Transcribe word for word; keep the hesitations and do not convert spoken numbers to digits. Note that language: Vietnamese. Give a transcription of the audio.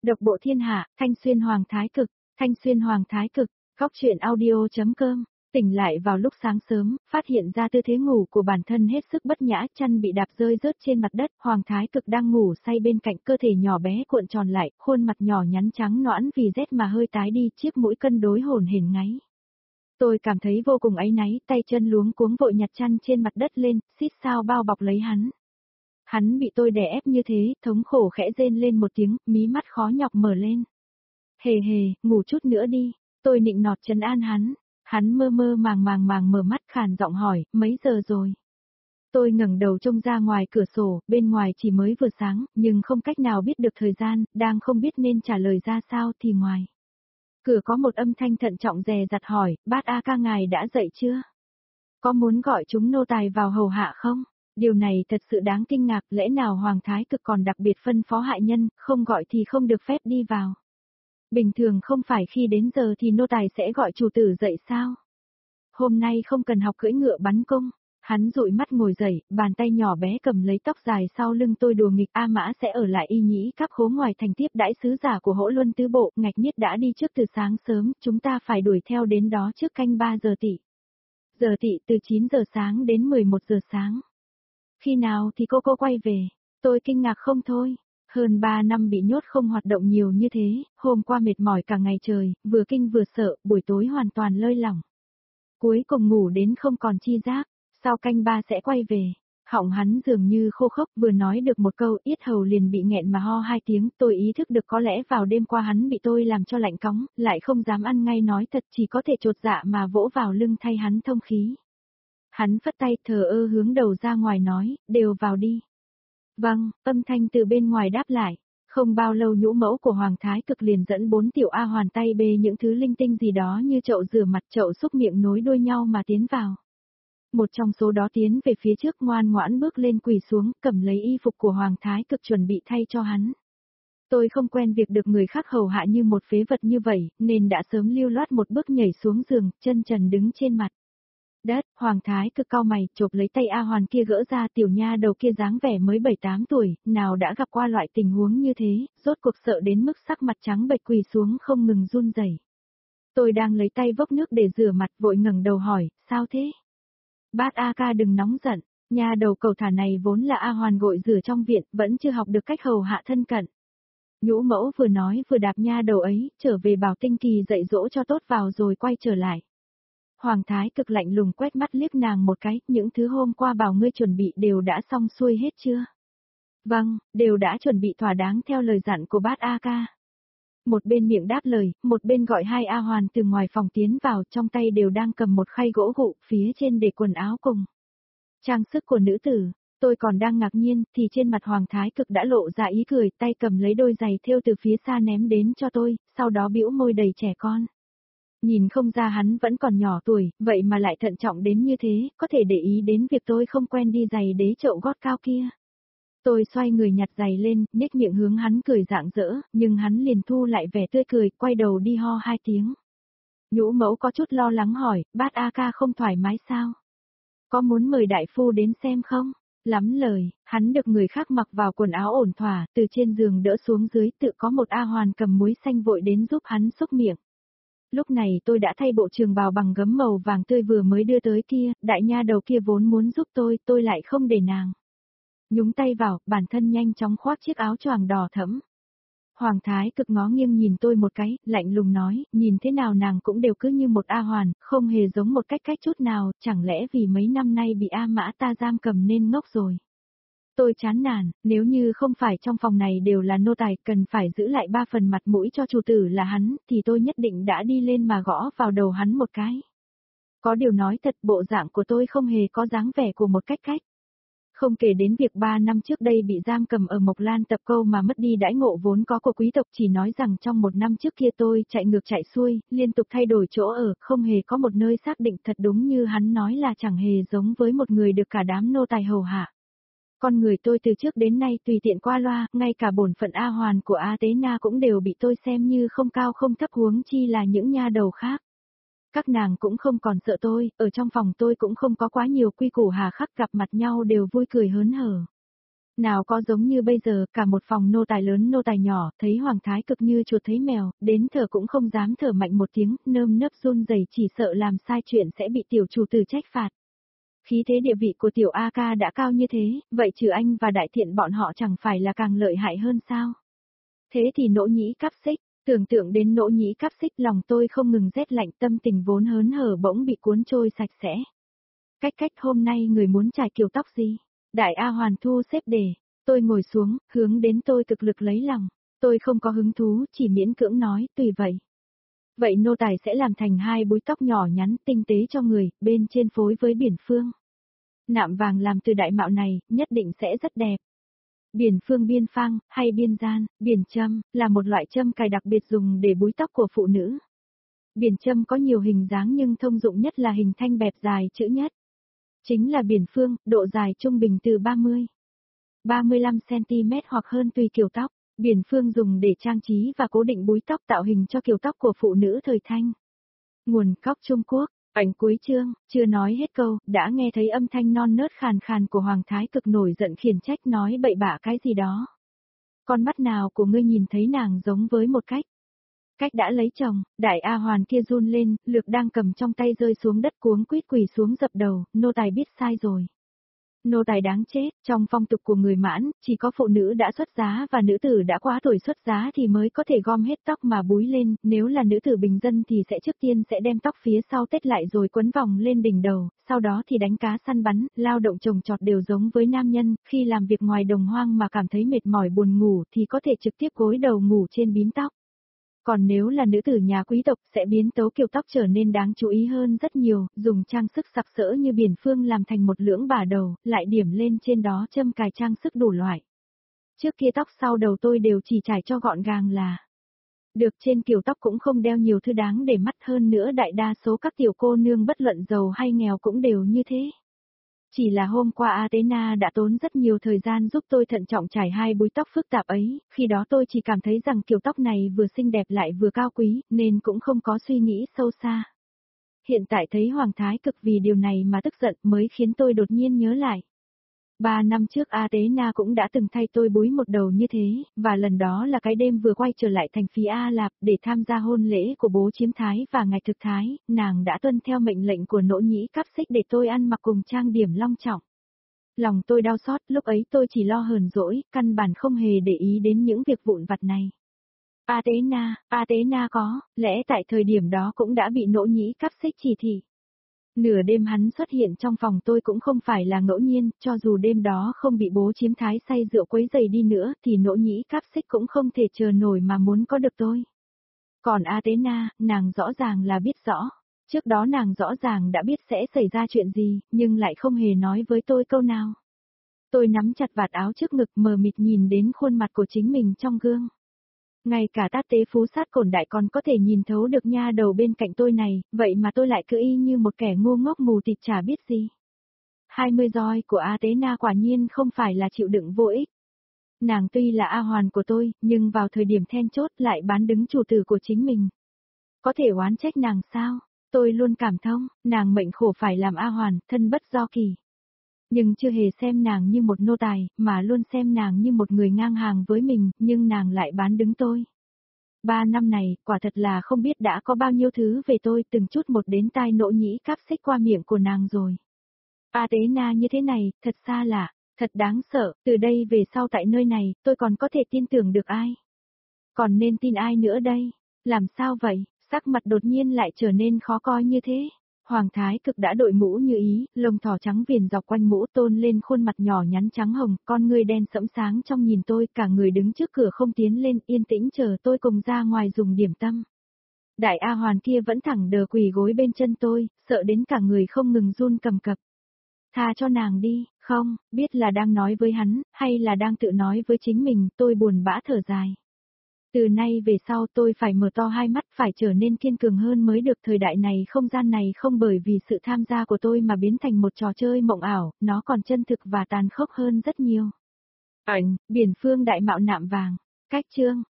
Độc bộ thiên hạ, Thanh Xuyên Hoàng Thái Cực, Thanh Xuyên Hoàng Thái Cực, Góc truyện audio.com. Tỉnh lại vào lúc sáng sớm, phát hiện ra tư thế ngủ của bản thân hết sức bất nhã, chân bị đạp rơi rớt trên mặt đất, Hoàng Thái Cực đang ngủ say bên cạnh, cơ thể nhỏ bé cuộn tròn lại, khuôn mặt nhỏ nhắn trắng nõn vì rét mà hơi tái đi, chiếc mũi cân đối hổn hển ngáy. Tôi cảm thấy vô cùng áy náy, tay chân luống cuống vội nhặt chăn trên mặt đất lên, xít sao bao bọc lấy hắn. Hắn bị tôi đè ép như thế, thống khổ khẽ rên lên một tiếng, mí mắt khó nhọc mở lên. Hề hề, ngủ chút nữa đi, tôi nịnh nọt trấn an hắn. Hắn mơ mơ màng màng màng mở mắt khàn giọng hỏi, mấy giờ rồi? Tôi ngẩng đầu trông ra ngoài cửa sổ, bên ngoài chỉ mới vừa sáng, nhưng không cách nào biết được thời gian, đang không biết nên trả lời ra sao thì ngoài. Cửa có một âm thanh thận trọng dè dặt hỏi, bát A ca ngài đã dậy chưa? Có muốn gọi chúng nô tài vào hầu hạ không? Điều này thật sự đáng kinh ngạc, lẽ nào Hoàng Thái Cực còn đặc biệt phân phó hạ nhân, không gọi thì không được phép đi vào. Bình thường không phải khi đến giờ thì nô tài sẽ gọi chủ tử dậy sao? Hôm nay không cần học cưỡi ngựa bắn cung. Hắn dụi mắt ngồi dậy, bàn tay nhỏ bé cầm lấy tóc dài sau lưng tôi đùa nghịch. A Mã sẽ ở lại Y Nhĩ các khố ngoài thành tiếp đãi sứ giả của Hỗ Luân Tứ Bộ. Ngạch Niết đã đi trước từ sáng sớm, chúng ta phải đuổi theo đến đó trước canh ba giờ tỵ. Giờ tỵ từ chín giờ sáng đến mười một giờ sáng. Khi nào thì cô cô quay về? Tôi kinh ngạc không thôi. Hơn ba năm bị nhốt không hoạt động nhiều như thế, hôm qua mệt mỏi cả ngày trời, vừa kinh vừa sợ, buổi tối hoàn toàn lơi lỏng. Cuối cùng ngủ đến không còn chi giác, sau canh ba sẽ quay về. Họng hắn dường như khô khốc, vừa nói được một câu, yết hầu liền bị nghẹn mà ho hai tiếng. Tôi ý thức được có lẽ vào đêm qua hắn bị tôi làm cho lạnh cóng, lại không dám ăn ngay nói thật, chỉ có thể chột dạ mà vỗ vào lưng thay hắn thông khí. Hắn phất tay thờ ơ hướng đầu ra ngoài nói, đều vào đi. Vâng, âm thanh từ bên ngoài đáp lại. Không bao lâu nhũ mẫu của Hoàng Thái Cực liền dẫn bốn tiểu A hoàn tay bê những thứ linh tinh gì đó như chậu rửa mặt, chậu xúc miệng nối đuôi nhau mà tiến vào. Một trong số đó tiến về phía trước ngoan ngoãn bước lên quỳ xuống, cầm lấy y phục của Hoàng Thái Cực chuẩn bị thay cho hắn. Tôi không quen việc được người khác hầu hạ như một phế vật như vậy, nên đã sớm lưu loát một bước nhảy xuống giường, chân trần đứng trên mặt đất. Hoàng Thái Cực cau mày, chộp lấy tay A Hoàn kia gỡ ra, tiểu nha đầu kia dáng vẻ mới bảy tám tuổi, nào đã gặp qua loại tình huống như thế, rốt cuộc sợ đến mức sắc mặt trắng bệch quỳ xuống không ngừng run rẩy. Tôi đang lấy tay vốc nước để rửa mặt vội ngẩng đầu hỏi, sao thế? Bát A ca đừng nóng giận, nha đầu cầu thả này vốn là A Hoàn gội rửa trong viện, vẫn chưa học được cách hầu hạ thân cận. Nhũ mẫu vừa nói vừa đạp nha đầu ấy, trở về bảo Tinh Kỳ dạy dỗ cho tốt vào rồi quay trở lại. Hoàng Thái Cực lạnh lùng quét mắt liếc nàng một cái, những thứ hôm qua bảo ngươi chuẩn bị đều đã xong xuôi hết chưa? Vâng, đều đã chuẩn bị thỏa đáng theo lời dặn của bát A ca. Một bên miệng đáp lời, một bên gọi hai A Hoàn từ ngoài phòng tiến vào, trong tay đều đang cầm một khay gỗ gụ, phía trên để quần áo cùng trang sức của nữ tử. Tôi còn đang ngạc nhiên, thì trên mặt Hoàng Thái Cực đã lộ ra ý cười, tay cầm lấy đôi giày thêu từ phía xa ném đến cho tôi, sau đó bĩu môi đầy trẻ con. Nhìn không ra hắn vẫn còn nhỏ tuổi, vậy mà lại thận trọng đến như thế, có thể để ý đến việc tôi không quen đi giày đế chậu gót cao kia. Tôi xoay người nhặt giày lên, nhếch miệng hướng hắn cười rạng rỡ, nhưng hắn liền thu lại vẻ tươi cười, quay đầu đi ho hai tiếng. Nhũ mẫu có chút lo lắng hỏi, bát A ca không thoải mái sao? Có muốn mời đại phu đến xem không? Lắm lời, hắn được người khác mặc vào quần áo ổn thỏa, từ trên giường đỡ xuống dưới, tự có một A Hoàn cầm muối xanh vội đến giúp hắn xúc miệng. Lúc này tôi đã thay bộ trường bào bằng gấm màu vàng tươi vừa mới đưa tới kia, đại nha đầu kia vốn muốn giúp tôi, tôi lại không để nàng nhúng tay vào, bản thân nhanh chóng khoác chiếc áo choàng đỏ thẫm. Hoàng Thái Cực ngó nghiêng nhìn tôi một cái, lạnh lùng nói, nhìn thế nào nàng cũng đều cứ như một A Hoàn, không hề giống một cách cách chút nào, chẳng lẽ vì mấy năm nay bị A Mã ta giam cầm nên ngốc rồi. Tôi chán nản, nếu như không phải trong phòng này đều là nô tài, cần phải giữ lại ba phần mặt mũi cho chủ tử là hắn, thì tôi nhất định đã đi lên mà gõ vào đầu hắn một cái. Có điều nói thật, bộ dạng của tôi không hề có dáng vẻ của một cách cách. Không kể đến việc ba năm trước đây bị giam cầm ở Mộc Lan Tập Câu mà mất đi đãi ngộ vốn có của quý tộc, chỉ nói rằng trong một năm trước kia tôi chạy ngược chạy xuôi, liên tục thay đổi chỗ ở, không hề có một nơi xác định, thật đúng như hắn nói là chẳng hề giống với một người được cả đám nô tài hầu hạ. Con người tôi từ trước đến nay tùy tiện qua loa, ngay cả bổn phận A Hoàn của A Tế Na cũng đều bị tôi xem như không cao không thấp, huống chi là những nha đầu khác. Các nàng cũng không còn sợ tôi, ở trong phòng tôi cũng không có quá nhiều quy củ hà khắc, gặp mặt nhau đều vui cười hớn hở. Nào có giống như bây giờ, cả một phòng nô tài lớn nô tài nhỏ, thấy hoàng thái cực như chuột thấy mèo, đến thở cũng không dám thở mạnh một tiếng, nơm nớp run rẩy chỉ sợ làm sai chuyện sẽ bị tiểu chủ tử trách phạt. Khí thế địa vị của tiểu A ca đã cao như thế, vậy trừ anh và đại thiện bọn họ chẳng phải là càng lợi hại hơn sao? Thế thì nỗ nhĩ cáp xích, tưởng tượng đến nỗ nhĩ cáp xích lòng tôi không ngừng rét lạnh, tâm tình vốn hớn hở bỗng bị cuốn trôi sạch sẽ. Cách cách hôm nay người muốn trải kiểu tóc gì? Đại A Hoàn thu xếp đề, tôi ngồi xuống, hướng đến tôi cực lực lấy lòng. Tôi không có hứng thú, chỉ miễn cưỡng nói, tùy vậy. Vậy nô tài sẽ làm thành hai búi tóc nhỏ nhắn tinh tế cho người, bên trên phối với biển phương. Nạm vàng làm từ đại mạo này, nhất định sẽ rất đẹp. Biển phương biên phang, hay biên gian, biển châm, là một loại châm cài đặc biệt dùng để búi tóc của phụ nữ. Biển châm có nhiều hình dáng nhưng thông dụng nhất là hình thanh bẹp dài chữ nhất. Chính là biển phương, độ dài trung bình từ ba mươi đến ba mươi lăm xăng-ti-mét hoặc hơn tùy kiểu tóc. Biển phương dùng để trang trí và cố định búi tóc tạo hình cho kiểu tóc của phụ nữ thời Thanh. Nguồn gốc Trung Quốc, ảnh cuối chương, chưa nói hết câu, đã nghe thấy âm thanh non nớt khàn khàn của Hoàng Thái Cực nổi giận khiển trách nói bậy bạ cái gì đó. Con mắt nào của ngươi nhìn thấy nàng giống với một cách? Cách đã lấy chồng, đại A Hoàn kia run lên, lược đang cầm trong tay rơi xuống đất cuống quýt quỳ xuống dập đầu, nô tài biết sai rồi. Nô tài đáng chết, trong phong tục của người Mãn, chỉ có phụ nữ đã xuất giá và nữ tử đã quá tuổi xuất giá thì mới có thể gom hết tóc mà búi lên, nếu là nữ tử bình dân thì sẽ trước tiên sẽ đem tóc phía sau tết lại rồi quấn vòng lên đỉnh đầu, sau đó thì đánh cá săn bắn, lao động trồng trọt đều giống với nam nhân, khi làm việc ngoài đồng hoang mà cảm thấy mệt mỏi buồn ngủ thì có thể trực tiếp gối đầu ngủ trên bím tóc. Còn nếu là nữ tử nhà quý tộc sẽ biến tấu kiểu tóc trở nên đáng chú ý hơn rất nhiều, dùng trang sức sặc sỡ như biển phương làm thành một lưỡng bả đầu, lại điểm lên trên đó châm cài trang sức đủ loại. Trước kia tóc sau đầu tôi đều chỉ trải cho gọn gàng là được, trên kiểu tóc cũng không đeo nhiều thứ đáng để mắt, hơn nữa đại đa số các tiểu cô nương bất luận giàu hay nghèo cũng đều như thế. Chỉ là hôm qua Athena đã tốn rất nhiều thời gian giúp tôi thận trọng trải hai búi tóc phức tạp ấy, khi đó tôi chỉ cảm thấy rằng kiểu tóc này vừa xinh đẹp lại vừa cao quý, nên cũng không có suy nghĩ sâu xa. Hiện tại thấy Hoàng Thái Cực vì điều này mà tức giận mới khiến tôi đột nhiên nhớ lại. Ba năm trước Athena cũng đã từng thay tôi búi một đầu như thế, và lần đó là cái đêm vừa quay trở lại thành phía A Lạp để tham gia hôn lễ của bố chiếm thái và ngài thực thái, nàng đã tuân theo mệnh lệnh của nỗ nhĩ cáp xích để tôi ăn mặc cùng trang điểm long trọng. Lòng tôi đau xót, lúc ấy tôi chỉ lo hờn dỗi, căn bản không hề để ý đến những việc vụn vặt này. Athena, Athena có, lẽ tại thời điểm đó cũng đã bị nỗ nhĩ cáp xích chỉ thị. Nửa đêm hắn xuất hiện trong phòng tôi cũng không phải là ngẫu nhiên, cho dù đêm đó không bị bố chiếm thái say rượu quấy rầy đi nữa thì nỗ nhĩ cáp xích cũng không thể chờ nổi mà muốn có được tôi. Còn Athena, nàng rõ ràng là biết rõ. Trước đó nàng rõ ràng đã biết sẽ xảy ra chuyện gì, nhưng lại không hề nói với tôi câu nào. Tôi nắm chặt vạt áo trước ngực mờ mịt nhìn đến khuôn mặt của chính mình trong gương. Ngay cả Tát Tế Phú Sát Cổn Đại còn có thể nhìn thấu được nha đầu bên cạnh tôi này, vậy mà tôi lại cứ y như một kẻ ngu ngốc mù tịt chả biết gì. Hai mươi roi của Athena quả nhiên không phải là chịu đựng vô ích. Nàng tuy là A Hoàn của tôi, nhưng vào thời điểm then chốt lại bán đứng chủ tử của chính mình. Có thể oán trách nàng sao? Tôi luôn cảm thông, nàng mệnh khổ phải làm A Hoàn, thân bất do kỳ. Nhưng chưa hề xem nàng như một nô tài, mà luôn xem nàng như một người ngang hàng với mình, nhưng nàng lại bán đứng tôi. Ba năm này, quả thật là không biết đã có bao nhiêu thứ về tôi từng chút một đến tai nỗ nhĩ cáp xích qua miệng của nàng rồi. Athena như thế này, thật xa lạ, thật đáng sợ, từ đây về sau tại nơi này, tôi còn có thể tin tưởng được ai? Còn nên tin ai nữa đây? Làm sao vậy? Sắc mặt đột nhiên lại trở nên khó coi như thế. Hoàng Thái Cực đã đội mũ như ý, lông thỏ trắng viền dọc quanh mũ tôn lên khuôn mặt nhỏ nhắn trắng hồng, con người đen sẫm sáng trong nhìn tôi, cả người đứng trước cửa không tiến lên, yên tĩnh chờ tôi cùng ra ngoài dùng điểm tâm. Đại A Hoàn kia vẫn thẳng đờ quỳ gối bên chân tôi, sợ đến cả người không ngừng run cầm cập. Tha cho nàng đi, không, biết là đang nói với hắn, hay là đang tự nói với chính mình, tôi buồn bã thở dài. Từ nay về sau tôi phải mở to hai mắt, phải trở nên kiên cường hơn mới được, thời đại này không gian này không bởi vì sự tham gia của tôi mà biến thành một trò chơi mộng ảo, nó còn chân thực và tàn khốc hơn rất nhiều. Ảnh, biển phương đại mạo nạm vàng, cách chương.